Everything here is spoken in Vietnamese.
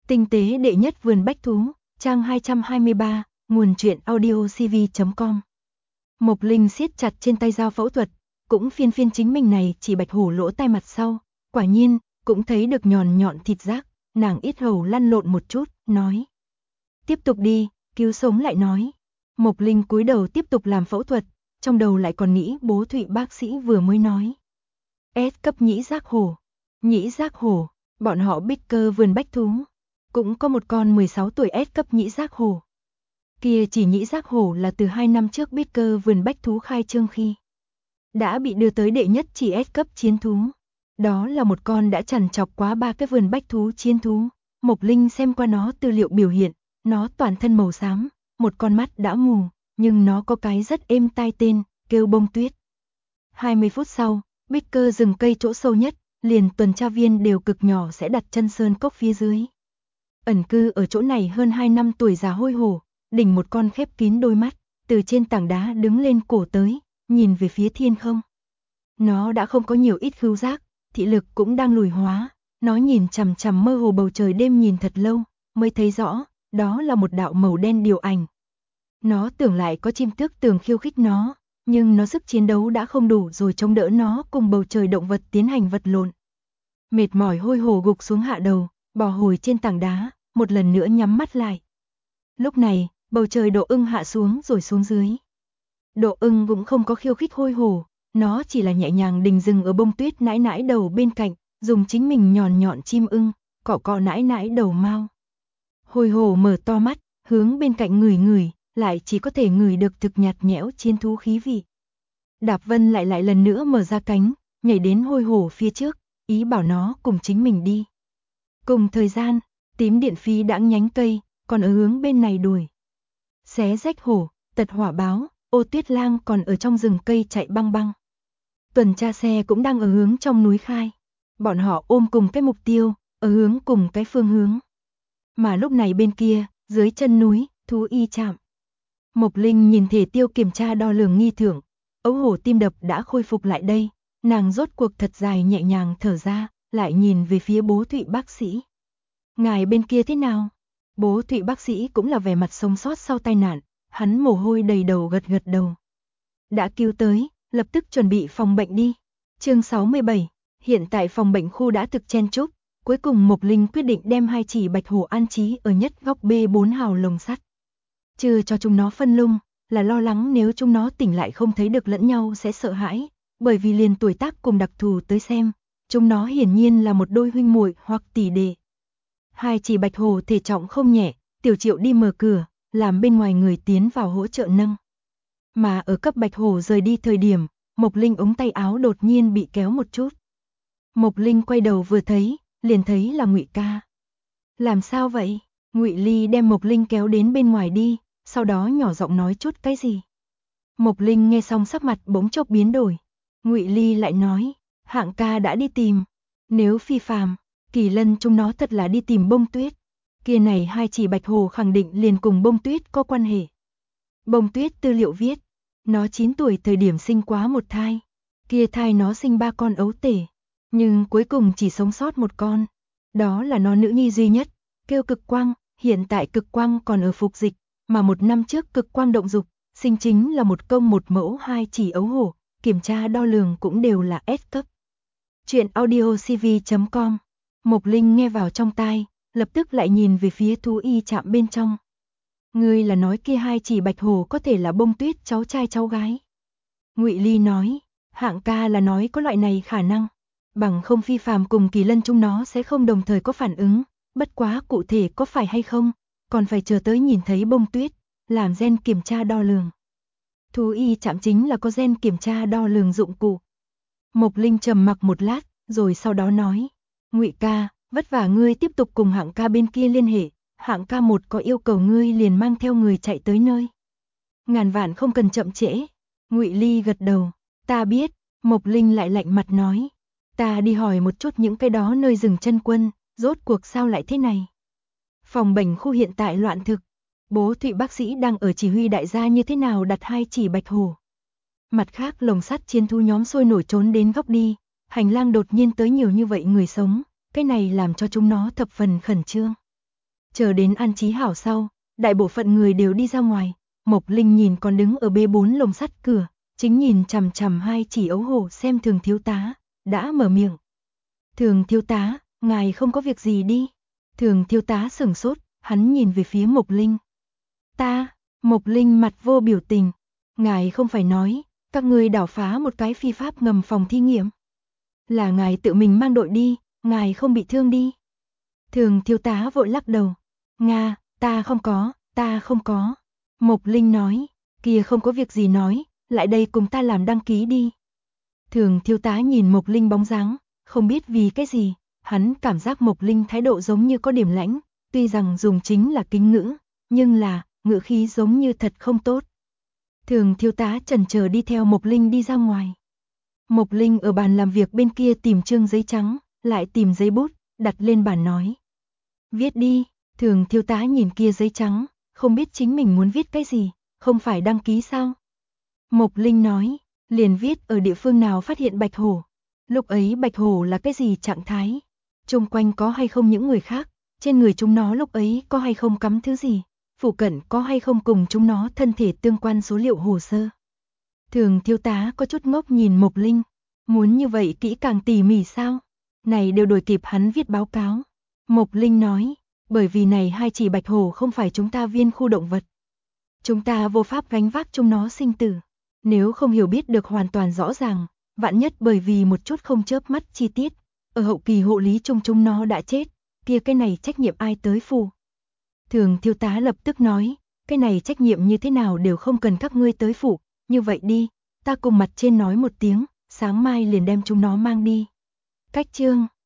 Tinh tế đệ nhất vườn bách thú, trang 223, nguồn truyện audiocv.com. Mộc Linh siết chặt trên tay dao phẫu thuật, cũng phiên chính mình này chỉ bạch hổ lỗ tai mặt sau, quả nhiên, cũng thấy được nhọn nhọn thịt rác, nàng ít hầu lăn lộn một chút, nói. Tiếp tục đi, cứu sống lại nói. Mộc Linh cúi đầu tiếp tục làm phẫu thuật, trong đầu lại còn nghĩ bố Thụy bác sĩ vừa mới nói. S cấp nhĩ giác hổ, bọn họ bích cơ vườn bách thú. Cũng có một con 16 tuổi S cấp nhĩ giác hổ. Kia chỉ nhĩ giác hổ là từ 2 năm trước bích cơ vườn bách thú khai trương khi đã bị đưa tới đệ nhất chỉ S cấp chiến thú. Đó là một con đã trằn trọc quá 3 cái vườn bách thú chiến thú. Mộc Linh xem qua nó tư liệu biểu hiện, nó toàn thân màu xám, một con mắt đã mù, nhưng nó có cái rất êm tai tên, kêu Bông Tuyết. 20 phút sau, bích cơ rừng cây chỗ sâu nhất, liền tuần tra viên đều cực nhỏ sẽ đặt chân sơn cốc phía dưới. Ẩn cư ở chỗ này hơn 2 năm tuổi già hôi hổ, đỉnh một con khép kín đôi mắt, từ trên tảng đá đứng lên cổ tới, nhìn về phía thiên không. Nó đã không có nhiều ít khứu giác, thị lực cũng đang lùi hóa, nó nhìn chằm chằm mơ hồ bầu trời đêm nhìn thật lâu, mới thấy rõ, đó là một đạo màu đen điều ảnh. Nó tưởng lại có chim tước tường khiêu khích nó, nhưng nó sức chiến đấu đã không đủ rồi chống đỡ nó cùng bầu trời động vật tiến hành vật lộn. Mệt mỏi hôi hổ gục xuống hạ đầu, bò hồi trên tảng đá, một lần nữa nhắm mắt lại. Lúc này, bầu trời Độ Ưng hạ xuống rồi xuống dưới. Độ Ưng cũng không có khiêu khích hôi hổ, nó chỉ là nhẹ nhàng đình dừng ở Bông Tuyết nãi nãi đầu bên cạnh, dùng chính mình nhọn nhọn chim ưng, cọ cọ nãi nãi đầu mao. Hôi hổ mở to mắt, hướng bên cạnh ngửi, lại chỉ có thể ngửi được thực nhạt nhẽo chiến thú khí vị. Đạp Vân lại lần nữa mở ra cánh, nhảy đến hôi hổ phía trước, ý bảo nó cùng chính mình đi. Cùng thời gian, tím điện phi đãng nhánh cây, còn ở hướng bên này đuổi. Xé rách hổ, tật hỏa báo, Ô Tuyết Lang còn ở trong rừng cây chạy băng băng. Tuần tra xe cũng đang ở hướng trong núi khai. Bọn họ ôm cùng cái mục tiêu, ở hướng cùng cái phương hướng. Mà lúc này bên kia, dưới chân núi, thú y trạm. Mộc Linh nhìn thể tiêu kiểm tra đo lường nghi thưởng, ấu hổ tim đập đã khôi phục lại đây, nàng rốt cuộc thật dài nhẹ nhàng thở ra, lại nhìn về phía bố Thụy bác sĩ. Ngài bên kia thế nào? Bố Thụy bác sĩ cũng là vẻ mặt sống sót sau tai nạn, hắn mồ hôi đầy đầu gật đầu. Đã cứu tới, lập tức chuẩn bị phòng bệnh đi. Chương 67, hiện tại phòng bệnh khu đã thực chen chúc, cuối cùng Mộc Linh quyết định đem 2 chỉ bạch hổ an trí ở nhất góc B4 hào lồng sắt. Chưa cho chúng nó phân lung, là lo lắng nếu chúng nó tỉnh lại không thấy được lẫn nhau sẽ sợ hãi, bởi vì liền tuổi tác cùng đặc thù tới xem, chúng nó hiển nhiên là một đôi huynh muội hoặc tỷ đệ. 2 chỉ bạch hổ thể trọng không nhẹ, Tiểu Triệu đi mở cửa, làm bên ngoài người tiến vào hỗ trợ nâng. Mà ở cấp bạch hổ rời đi thời điểm, Mộc Linh ống tay áo đột nhiên bị kéo một chút. Mộc Linh quay đầu vừa thấy, liền thấy là Ngụy ca. Làm sao vậy? Ngụy Ly đem Mộc Linh kéo đến bên ngoài đi, sau đó nhỏ giọng nói chút cái gì. Mộc Linh nghe xong sắc mặt bỗng chốc biến đổi. Ngụy Ly lại nói, Hạng ca đã đi tìm. Nếu phi phàm, Kỳ Lân chúng nó thật là đi tìm Bông Tuyết. Kia này 2 chỉ bạch hổ khẳng định liền cùng Bông Tuyết có quan hệ. Bông Tuyết tư liệu viết, nó 9 tuổi thời điểm sinh quá một thai. Kia thai nó sinh 3 con ấu tể, nhưng cuối cùng chỉ sống sót một con. Đó là nó nữ nhi duy nhất, kêu Cực Quang, hiện tại Cực Quang còn ở phục dịch, mà 1 năm trước Cực Quang động dục, sinh chính là một công một mẫu 2 chỉ ấu hổ, kiểm tra đo lường cũng đều là S cấp. Chuyện audiocv.com. Mộc Linh nghe vào trong tai, lập tức lại nhìn về phía thú y trạm bên trong. Ngươi là nói kia 2 chỉ bạch hổ có thể là Bông Tuyết cháu trai cháu gái? Ngụy Ly nói, Hạng ca là nói có loại này khả năng, bằng không phi phàm cùng Kỳ Lân chúng nó sẽ không đồng thời có phản ứng, bất quá cụ thể có phải hay không, còn phải chờ tới nhìn thấy Bông Tuyết, làm gen kiểm tra đo lường. Thú y trạm chính là có gen kiểm tra đo lường dụng cụ. Mộc Linh trầm mặc một lát, rồi sau đó nói, Ngụy ca, vất vả ngươi tiếp tục cùng Hạng ca bên kia liên hệ, Hạng ca một có yêu cầu ngươi liền mang theo người chạy tới nơi. Ngàn vạn không cần chậm trễ. Ngụy Ly gật đầu, ta biết. Mộc Linh lại lạnh mặt nói, ta đi hỏi một chút những cái đó nơi dừng chân quân, rốt cuộc sao lại thế này. Phòng bệnh khu hiện tại loạn thực, bố Thụy bác sĩ đang ở chỉ huy đại gia như thế nào đặt 2 chỉ bạch hổ. Mặt khác lồng sắt chiến thú nhóm sôi nổi trốn đến góc đi, hành lang đột nhiên tới nhiều như vậy người sống, cái này làm cho chúng nó thập phần khẩn trương. Chờ đến an trí hảo sau, đại bộ phận người đều đi ra ngoài, Mộc Linh nhìn còn đứng ở B4 lồng sắt cửa, chính nhìn chằm chằm hai chỉ ấu hổ xem Thường thiếu tá, đã mở miệng. Thường thiếu tá, ngài không có việc gì đi. Thường thiếu tá sửng sốt, hắn nhìn về phía Mộc Linh. Ta, Mộc Linh mặt vô biểu tình, ngài không phải nói, các ngươi đảo phá một cái phi pháp ngầm phòng thí nghiệm. Là ngài tự mình mang đội đi, ngài không bị thương đi. Thường thiếu tá vội lắc đầu. Nga, ta không có. Mộc Linh nói, kia không có việc gì nói, lại đây cùng ta làm đăng ký đi. Thường thiếu tá nhìn Mộc Linh bóng dáng, không biết vì cái gì, hắn cảm giác Mộc Linh thái độ giống như có điểm lãnh, tuy rằng dùng chính là kính ngữ, nhưng là, ngữ khí giống như thật không tốt. Thường thiếu tá chần chờ đi theo Mộc Linh đi ra ngoài. Mộc Linh ở bàn làm việc bên kia tìm trương giấy trắng, lại tìm giấy bút, đặt lên bàn nói. Viết đi, Thường thiếu tá nhìn kia giấy trắng, không biết chính mình muốn viết cái gì, không phải đăng ký sao? Mộc Linh nói, liền viết ở địa phương nào phát hiện bạch hổ. Lúc ấy bạch hổ là cái gì trạng thái? Xung quanh có hay không những người khác? Trên người chúng nó lúc ấy có hay không cắm thứ gì? Phụ cận có hay không cùng chúng nó thân thể tương quan số liệu hồ sơ? Thường thiếu tá có chút ngốc nhìn Mộc Linh. Muốn như vậy kỹ càng tỉ mỉ sao? Này đều đổi kịp hắn viết báo cáo. Mộc Linh nói, bởi vì này hai chỉ bạch hổ không phải chúng ta viên khu động vật. Chúng ta vô pháp gánh vác chúng nó sinh tử. Nếu không hiểu biết được hoàn toàn rõ ràng, vạn nhất bởi vì một chút không chớp mắt chi tiết, ở hậu kỳ hộ lý chung chúng nó đã chết, kia cái này trách nhiệm ai tới phụ? Thường thiếu tá lập tức nói, cái này trách nhiệm như thế nào đều không cần các ngươi tới phụ, như vậy đi, ta cùng mặt trên nói một tiếng, sáng mai liền đem chúng nó mang đi. Cách chương